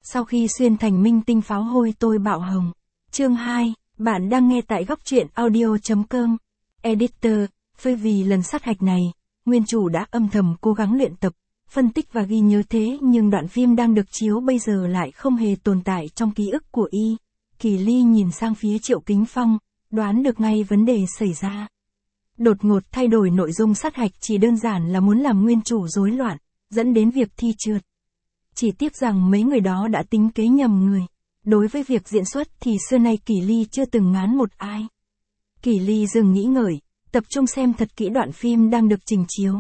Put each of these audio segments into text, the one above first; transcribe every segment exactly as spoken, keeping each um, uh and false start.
Sau khi xuyên thành minh tinh pháo hôi tôi bạo hồng. Chương hai, bạn đang nghe tại góc truyện audio chấm com. Editor, phơi vì lần sát hạch này, nguyên chủ đã âm thầm cố gắng luyện tập, phân tích và ghi nhớ thế nhưng đoạn phim đang được chiếu bây giờ lại không hề tồn tại trong ký ức của y. Kỳ Ly nhìn sang phía Triệu Kính Phong, đoán được ngay vấn đề xảy ra. Đột ngột thay đổi nội dung sát hạch chỉ đơn giản là muốn làm nguyên chủ rối loạn, dẫn đến việc thi trượt. Chỉ tiếc rằng mấy người đó đã tính kế nhầm người. Đối với việc diễn xuất thì xưa nay Kỳ Ly chưa từng ngán một ai. Kỳ Ly dừng nghĩ ngợi, tập trung xem thật kỹ đoạn phim đang được trình chiếu.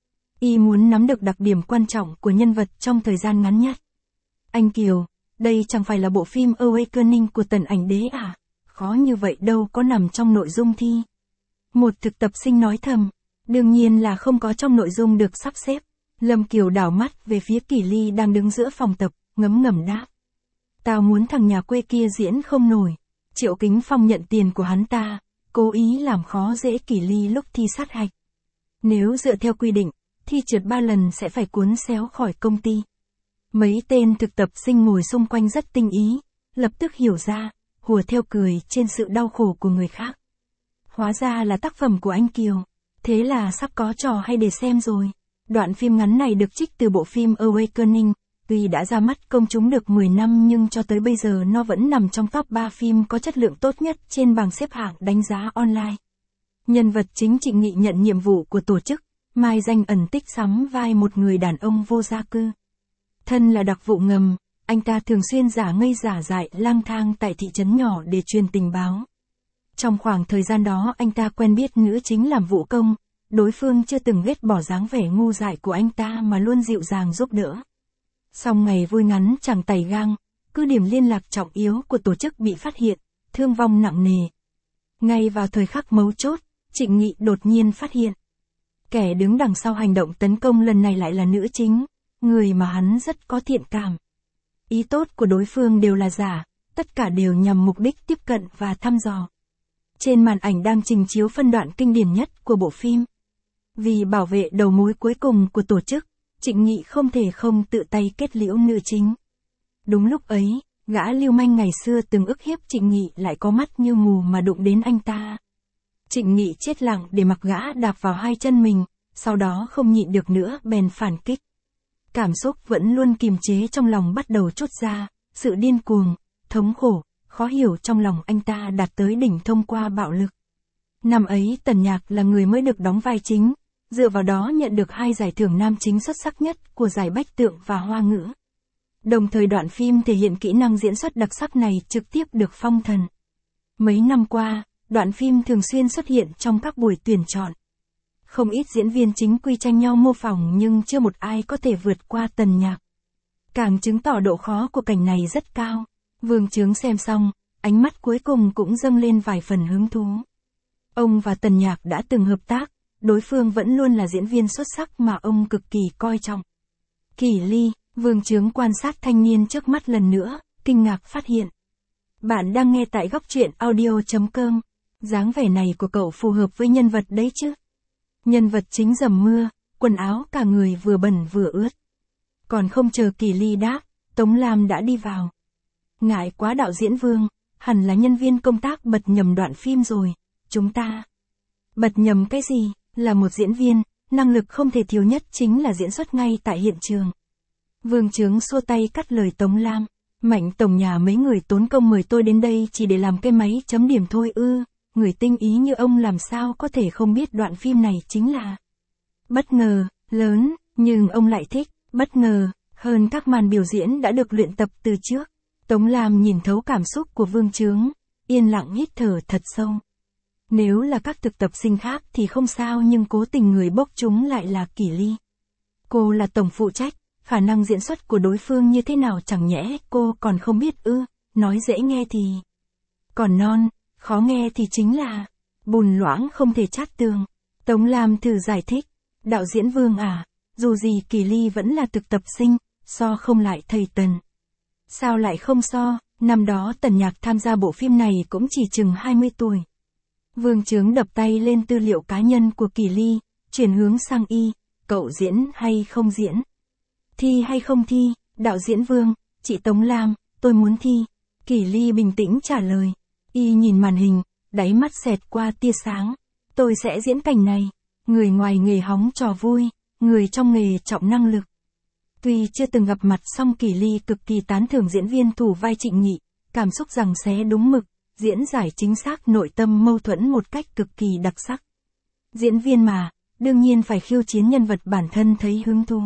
Y muốn nắm được đặc điểm quan trọng của nhân vật trong thời gian ngắn nhất. Anh Kiều, đây chẳng phải là bộ phim Awakening của Tần Ảnh Đế à? Khó như vậy đâu có nằm trong nội dung thi. Một thực tập sinh nói thầm, đương nhiên là không có trong nội dung được sắp xếp. Lâm Kiều đảo mắt về phía Kỳ Ly đang đứng giữa phòng tập, ngấm ngầm đáp. Tao muốn thằng nhà quê kia diễn không nổi. Triệu Kính Phong nhận tiền của hắn ta, cố ý làm khó dễ Kỳ Ly lúc thi sát hạch. Nếu dựa theo quy định, thi trượt ba lần sẽ phải cuốn xéo khỏi công ty. Mấy tên thực tập sinh ngồi xung quanh rất tinh ý, lập tức hiểu ra, hùa theo cười trên sự đau khổ của người khác. Hóa ra là tác phẩm của anh Kiều, thế là sắp có trò hay để xem rồi. Đoạn phim ngắn này được trích từ bộ phim Awakening, tuy đã ra mắt công chúng được mười năm nhưng cho tới bây giờ nó vẫn nằm trong top ba phim có chất lượng tốt nhất trên bảng xếp hạng đánh giá online. Nhân vật chính Trịnh Nghị nhận nhiệm vụ của tổ chức, mai danh ẩn tích sắm vai một người đàn ông vô gia cư. Thân là đặc vụ ngầm, anh ta thường xuyên giả ngây giả dại lang thang tại thị trấn nhỏ để truyền tình báo. Trong khoảng thời gian đó anh ta quen biết nữ chính làm vũ công, đối phương chưa từng ghét bỏ dáng vẻ ngu dại của anh ta mà luôn dịu dàng giúp đỡ. Song ngày vui ngắn chẳng tày gang, cứ điểm liên lạc trọng yếu của tổ chức bị phát hiện, thương vong nặng nề. Ngay vào thời khắc mấu chốt, Trịnh Nghị đột nhiên phát hiện. Kẻ đứng đằng sau hành động tấn công lần này lại là nữ chính, người mà hắn rất có thiện cảm. Ý tốt của đối phương đều là giả, tất cả đều nhằm mục đích tiếp cận và thăm dò. Trên màn ảnh đang trình chiếu phân đoạn kinh điển nhất của bộ phim. Vì bảo vệ đầu mối cuối cùng của tổ chức, Trịnh Nghị không thể không tự tay kết liễu nữ chính. Đúng lúc ấy, gã lưu manh ngày xưa từng ức hiếp Trịnh Nghị lại có mắt như mù mà đụng đến anh ta. Trịnh Nghị chết lặng để mặc gã đạp vào hai chân mình, sau đó không nhịn được nữa bèn phản kích. Cảm xúc vẫn luôn kiềm chế trong lòng bắt đầu trút ra, sự điên cuồng, thống khổ, khó hiểu trong lòng anh ta đạt tới đỉnh thông qua bạo lực. Năm ấy Tần Nhạc là người mới được đóng vai chính, dựa vào đó nhận được hai giải thưởng nam chính xuất sắc nhất của giải Bách Tượng và Hoa Ngữ. Đồng thời đoạn phim thể hiện kỹ năng diễn xuất đặc sắc này trực tiếp được phong thần. Mấy năm qua, đoạn phim thường xuyên xuất hiện trong các buổi tuyển chọn. Không ít diễn viên chính quy tranh nhau mô phỏng nhưng chưa một ai có thể vượt qua Tần Nhạc. Càng chứng tỏ độ khó của cảnh này rất cao. Vương Chướng xem xong, ánh mắt cuối cùng cũng dâng lên vài phần hứng thú. Ông và Tần Nhạc đã từng hợp tác, đối phương vẫn luôn là diễn viên xuất sắc mà ông cực kỳ coi trọng. Kỳ Ly, Vương Chướng quan sát thanh niên trước mắt lần nữa, kinh ngạc phát hiện. Bạn đang nghe tại góc truyện audio chấm com. Dáng vẻ này của cậu phù hợp với nhân vật đấy chứ. Nhân vật chính dầm mưa, quần áo cả người vừa bẩn vừa ướt. Còn không chờ Kỳ Ly đáp, Tống Lam đã đi vào. Ngại quá đạo diễn Vương, hẳn là nhân viên công tác bật nhầm đoạn phim rồi, chúng ta. Bật nhầm cái gì, là một diễn viên, năng lực không thể thiếu nhất chính là diễn xuất ngay tại hiện trường. Vương Chướng xua tay cắt lời Tống Lam, Mạnh tổng nhà mấy người tốn công mời tôi đến đây chỉ để làm cái máy chấm điểm thôi ư, người tinh ý như ông làm sao có thể không biết đoạn phim này chính là bất ngờ, lớn, nhưng ông lại thích, bất ngờ, hơn các màn biểu diễn đã được luyện tập từ trước. Tống Lam nhìn thấu cảm xúc của Vương Chướng, yên lặng hít thở thật sâu. Nếu là các thực tập sinh khác thì không sao nhưng cố tình người bốc chúng lại là Kỳ Ly. Cô là tổng phụ trách, khả năng diễn xuất của đối phương như thế nào chẳng nhẽ cô còn không biết ư, nói dễ nghe thì còn non, khó nghe thì chính là bùn loãng không thể chát tường. Tống Lam thử giải thích, đạo diễn Vương à, dù gì Kỳ Ly vẫn là thực tập sinh, so không lại thầy Tần. Sao lại không so, năm đó Tần Nhạc tham gia bộ phim này cũng chỉ chừng hai mươi tuổi. Vương Chướng đập tay lên tư liệu cá nhân của Kỳ Ly, chuyển hướng sang y, cậu diễn hay không diễn? Thi hay không thi, đạo diễn Vương, Chị Tống Lam, tôi muốn thi. Kỷ Ly bình tĩnh trả lời. Y nhìn màn hình, đáy mắt xẹt qua tia sáng. Tôi sẽ diễn cảnh này. Người ngoài nghề hóng trò vui, người trong nghề trọng năng lực. Tuy chưa từng gặp mặt song Kỷ Ly cực kỳ tán thưởng diễn viên thủ vai Trịnh Nhị, cảm xúc rằng xé đúng mực, diễn giải chính xác nội tâm mâu thuẫn một cách cực kỳ đặc sắc. Diễn viên mà, đương nhiên phải khiêu chiến nhân vật bản thân thấy hứng thú.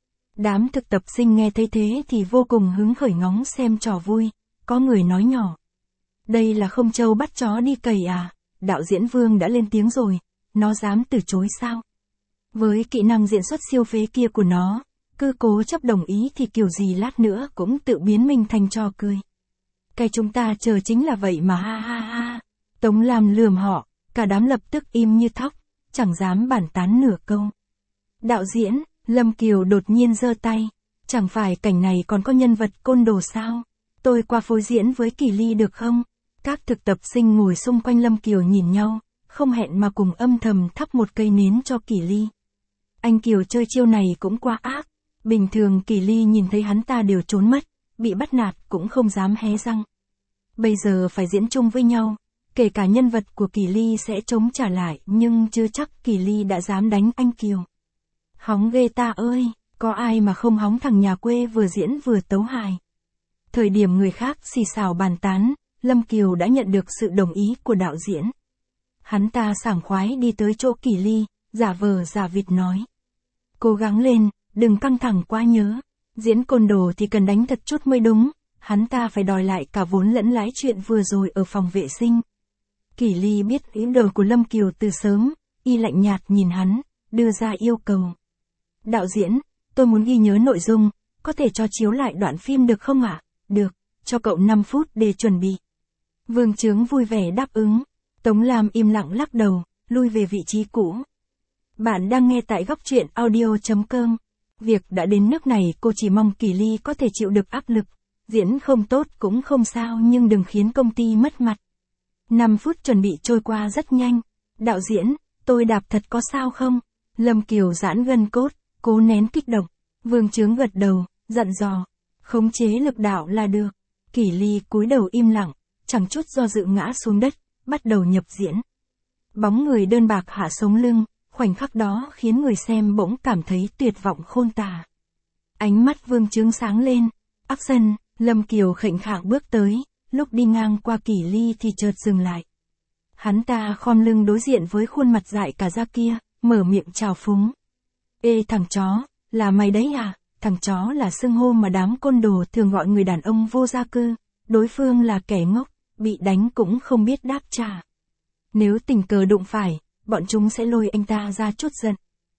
Đám thực tập sinh nghe thấy thế thì vô cùng hứng khởi ngóng xem trò vui, có người nói nhỏ. Đây là không trâu bắt chó đi cày à, đạo diễn Vương đã lên tiếng rồi, nó dám từ chối sao? Với kỹ năng diễn xuất siêu phế kia của nó, cứ cố chấp đồng ý thì kiểu gì lát nữa cũng tự biến mình thành trò cười. Cái chúng ta chờ chính là vậy mà ha ha ha. Tống Lam lườm họ, cả đám lập tức im như thóc, chẳng dám bàn tán nửa câu. Đạo diễn, Lâm Kiều đột nhiên giơ tay, chẳng phải cảnh này còn có nhân vật côn đồ sao? Tôi qua phối diễn với Kỷ Ly được không? Các thực tập sinh ngồi xung quanh Lâm Kiều nhìn nhau, không hẹn mà cùng âm thầm thắp một cây nến cho Kỷ Ly. Anh Kiều chơi chiêu này cũng quá ác, bình thường Kỷ Ly nhìn thấy hắn ta đều trốn mất, bị bắt nạt cũng không dám hé răng. Bây giờ phải diễn chung với nhau, kể cả nhân vật của Kỷ Ly sẽ chống trả lại nhưng chưa chắc Kỷ Ly đã dám đánh anh Kiều. Hóng ghê ta ơi, có ai mà không hóng thằng nhà quê vừa diễn vừa tấu hài. Thời điểm người khác xì xào bàn tán, Lâm Kiều đã nhận được sự đồng ý của đạo diễn. Hắn ta sảng khoái đi tới chỗ Kỷ Ly, giả vờ giả vịt nói. Cố gắng lên, đừng căng thẳng quá nhớ. Diễn côn đồ thì cần đánh thật chút mới đúng, hắn ta phải đòi lại cả vốn lẫn lãi chuyện vừa rồi ở phòng vệ sinh. Kỷ Ly biết ý đồ của Lâm Kiều từ sớm, y lạnh nhạt nhìn hắn, đưa ra yêu cầu. Đạo diễn, tôi muốn ghi nhớ nội dung, có thể cho chiếu lại đoạn phim được không ạ? À? Được, cho cậu năm phút để chuẩn bị. Vương Chướng vui vẻ đáp ứng. Tống Lam im lặng lắc đầu, lui về vị trí cũ. Bạn đang nghe tại góc truyện audio chấm com. Việc đã đến nước này cô chỉ mong Kỷ Ly có thể chịu được áp lực. Diễn không tốt cũng không sao nhưng đừng khiến công ty mất mặt. năm phút chuẩn bị trôi qua rất nhanh. Đạo diễn, tôi đạp thật có sao không? Lâm Kiều giãn gân cốt, cố nén kích động. Vương Chướng gật đầu, dặn dò. Khống chế lực đạo là được. Kỷ Ly cúi đầu im lặng, chẳng chút do dự ngã xuống đất, bắt đầu nhập diễn. Bóng người đơn bạc hạ sống lưng, khoảnh khắc đó khiến người xem bỗng cảm thấy tuyệt vọng khôn tả. Ánh mắt Vương Chướng sáng lên. Action, Lâm Kiều khệnh khạng bước tới, lúc đi ngang qua Kỷ Ly thì chợt dừng lại. Hắn ta khom lưng đối diện với khuôn mặt dại cả da kia, mở miệng chào phúng. Ê thằng chó, là mày đấy à? Thằng chó là xưng hô mà đám côn đồ thường gọi người đàn ông vô gia cư, đối phương là kẻ ngốc, bị đánh cũng không biết đáp trả. Nếu tình cờ đụng phải, bọn chúng sẽ lôi anh ta ra chút giận.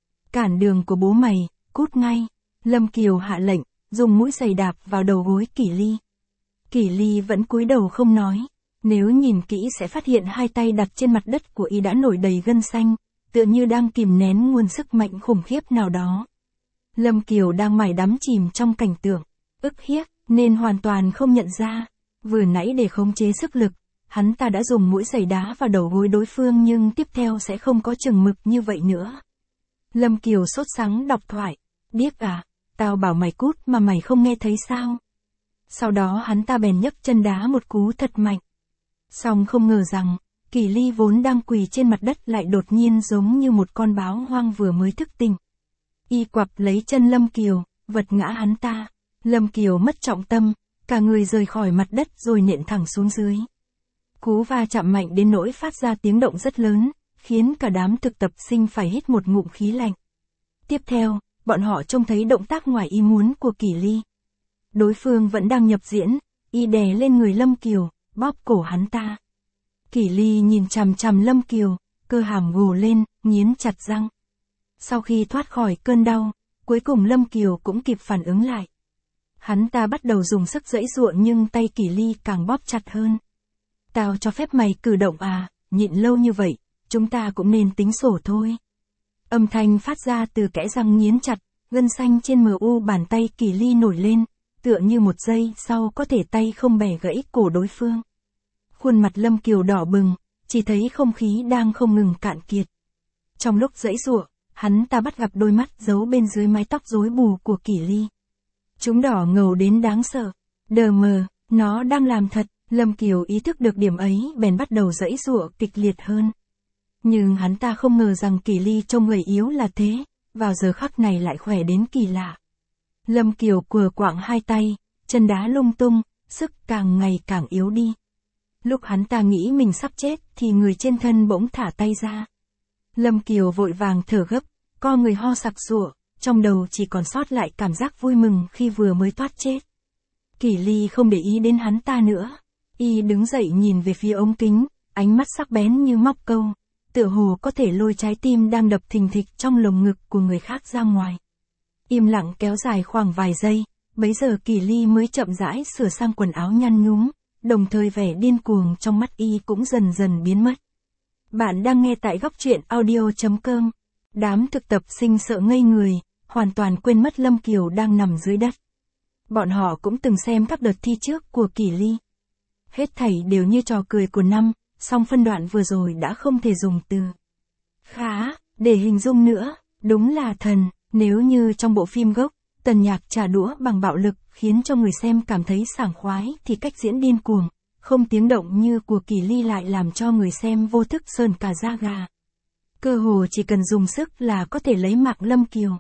Cản đường của bố mày, cút ngay. Lâm Kiều hạ lệnh, dùng mũi giày đạp vào đầu gối Kỷ Ly. Kỷ Ly vẫn cúi đầu không nói, nếu nhìn kỹ sẽ phát hiện hai tay đặt trên mặt đất của y đã nổi đầy gân xanh, tựa như đang kìm nén nguồn sức mạnh khủng khiếp nào đó. Lâm Kiều đang mải đắm chìm trong cảnh tượng, ức hiếp, nên hoàn toàn không nhận ra. Vừa nãy để khống chế sức lực, hắn ta đã dùng mũi giày đá vào đầu gối đối phương nhưng tiếp theo sẽ không có chừng mực như vậy nữa. Lâm Kiều sốt sắng đọc thoại. Điếc à, tao bảo mày cút mà mày không nghe thấy sao? Sau đó hắn ta bèn nhấc chân đá một cú thật mạnh. Song không ngờ rằng, Kỷ Ly vốn đang quỳ trên mặt đất lại đột nhiên giống như một con báo hoang vừa mới thức tỉnh. Y quặp lấy chân Lâm Kiều, vật ngã hắn ta. Lâm Kiều mất trọng tâm, cả người rời khỏi mặt đất rồi nện thẳng xuống dưới. Cú va chạm mạnh đến nỗi phát ra tiếng động rất lớn, khiến cả đám thực tập sinh phải hít một ngụm khí lạnh. Tiếp theo, bọn họ trông thấy động tác ngoài ý muốn của Kỷ Ly. Đối phương vẫn đang nhập diễn, y đè lên người Lâm Kiều, bóp cổ hắn ta. Kỷ Ly nhìn chằm chằm Lâm Kiều, cơ hàm gồ lên, nghiến chặt răng. Sau khi thoát khỏi cơn đau, cuối cùng Lâm Kiều cũng kịp phản ứng lại. Hắn ta bắt đầu dùng sức giãy giụa nhưng tay Kỷ Ly càng bóp chặt hơn. Tao cho phép mày cử động à, nhịn lâu như vậy, chúng ta cũng nên tính sổ thôi. Âm thanh phát ra từ kẽ răng nghiến chặt, gân xanh trên mờ u bàn tay Kỷ Ly nổi lên, tựa như một giây sau có thể tay không bẻ gãy cổ đối phương. Khuôn mặt Lâm Kiều đỏ bừng, chỉ thấy không khí đang không ngừng cạn kiệt. Trong lúc giãy giụa, hắn ta bắt gặp đôi mắt giấu bên dưới mái tóc rối bù của Kỷ Ly. Chúng đỏ ngầu đến đáng sợ, Đờ mờ, nó đang làm thật, Lâm Kiều ý thức được điểm ấy bèn bắt đầu giãy giụa kịch liệt hơn. Nhưng hắn ta không ngờ rằng Kỳ Ly trông người yếu là thế, vào giờ khắc này lại khỏe đến kỳ lạ. Lâm Kiều quờ quạng hai tay, chân đá lung tung, sức càng ngày càng yếu đi. Lúc hắn ta nghĩ mình sắp chết thì người trên thân bỗng thả tay ra. Lâm Kiều vội vàng thở gấp, co người ho sặc sụa, trong đầu chỉ còn sót lại cảm giác vui mừng khi vừa mới thoát chết. Kỳ Ly không để ý đến hắn ta nữa. Y đứng dậy nhìn về phía ống kính, ánh mắt sắc bén như móc câu, tựa hồ có thể lôi trái tim đang đập thình thịch trong lồng ngực của người khác ra ngoài. Im lặng kéo dài khoảng vài giây, bấy giờ Kỳ Ly mới chậm rãi sửa sang quần áo nhăn nhúm, đồng thời vẻ điên cuồng trong mắt Y cũng dần dần biến mất. Bạn đang nghe tại góc truyện audio chấm com. Đám thực tập sinh sợ ngây người, hoàn toàn quên mất Lâm Kiều đang nằm dưới đất. Bọn họ cũng từng xem các đợt thi trước của Kỳ Ly. Hết thảy đều như trò cười của năm, song phân đoạn vừa rồi đã không thể dùng từ khá để hình dung nữa, đúng là thần. Nếu như trong bộ phim gốc, Tần Nhạc trả đũa bằng bạo lực khiến cho người xem cảm thấy sảng khoái thì cách diễn điên cuồng, không tiếng động như của Kỳ Ly lại làm cho người xem vô thức sởn cả da gà. Cơ hồ chỉ cần dùng sức là có thể lấy mạng Lâm Kiều.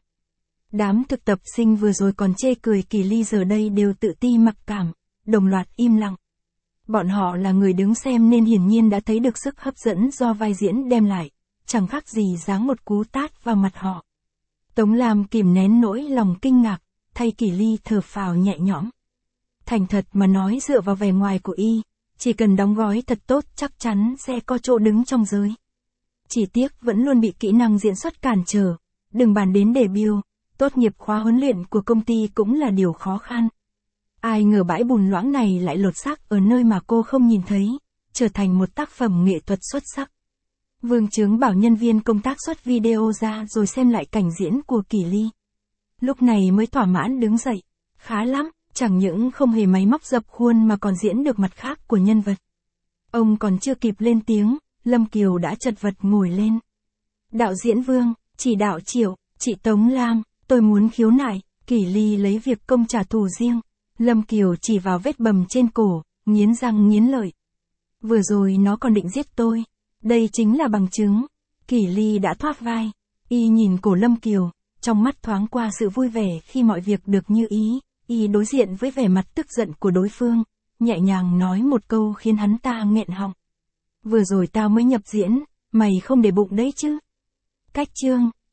Đám thực tập sinh vừa rồi còn chê cười Kỳ Ly giờ đây đều tự ti mặc cảm, đồng loạt im lặng. Bọn họ là người đứng xem nên hiển nhiên đã thấy được sức hấp dẫn do vai diễn đem lại, chẳng khác gì giáng một cú tát vào mặt họ. Tống Lam kìm nén nỗi lòng kinh ngạc, thay Kỳ Ly thở phào nhẹ nhõm. Thành thật mà nói, dựa vào vẻ ngoài của Y, chỉ cần đóng gói thật tốt chắc chắn sẽ có chỗ đứng trong giới. Chỉ tiếc vẫn luôn bị kỹ năng diễn xuất cản trở, đừng bàn đến debut, tốt nghiệp khóa huấn luyện của công ty cũng là điều khó khăn. Ai ngờ bãi bùn loãng này lại lột xác ở nơi mà cô không nhìn thấy, trở thành một tác phẩm nghệ thuật xuất sắc. Vương Chướng bảo nhân viên công tác xuất video ra rồi xem lại cảnh diễn của Kỳ Ly. Lúc này mới thỏa mãn đứng dậy. Khá lắm, chẳng những không hề máy móc dập khuôn mà còn diễn được mặt khác của nhân vật. Ông còn chưa kịp lên tiếng, Lâm Kiều đã chật vật ngồi lên. Đạo diễn Vương, chỉ đạo Triệu, chị Tống Lam, tôi muốn khiếu nại. Kỳ Ly lấy việc công trả thù riêng. Lâm Kiều chỉ vào vết bầm trên cổ, nghiến răng nghiến lợi. Vừa rồi nó còn định giết tôi. Đây chính là bằng chứng. Kỳ Ly đã thoát vai. Y nhìn cổ Lâm Kiều, trong mắt thoáng qua sự vui vẻ khi mọi việc được như ý. Y đối diện với vẻ mặt tức giận của đối phương, nhẹ nhàng nói một câu khiến hắn ta nghẹn họng. Vừa rồi tao mới nhập diễn, mày không để bụng đấy chứ. Cách chương.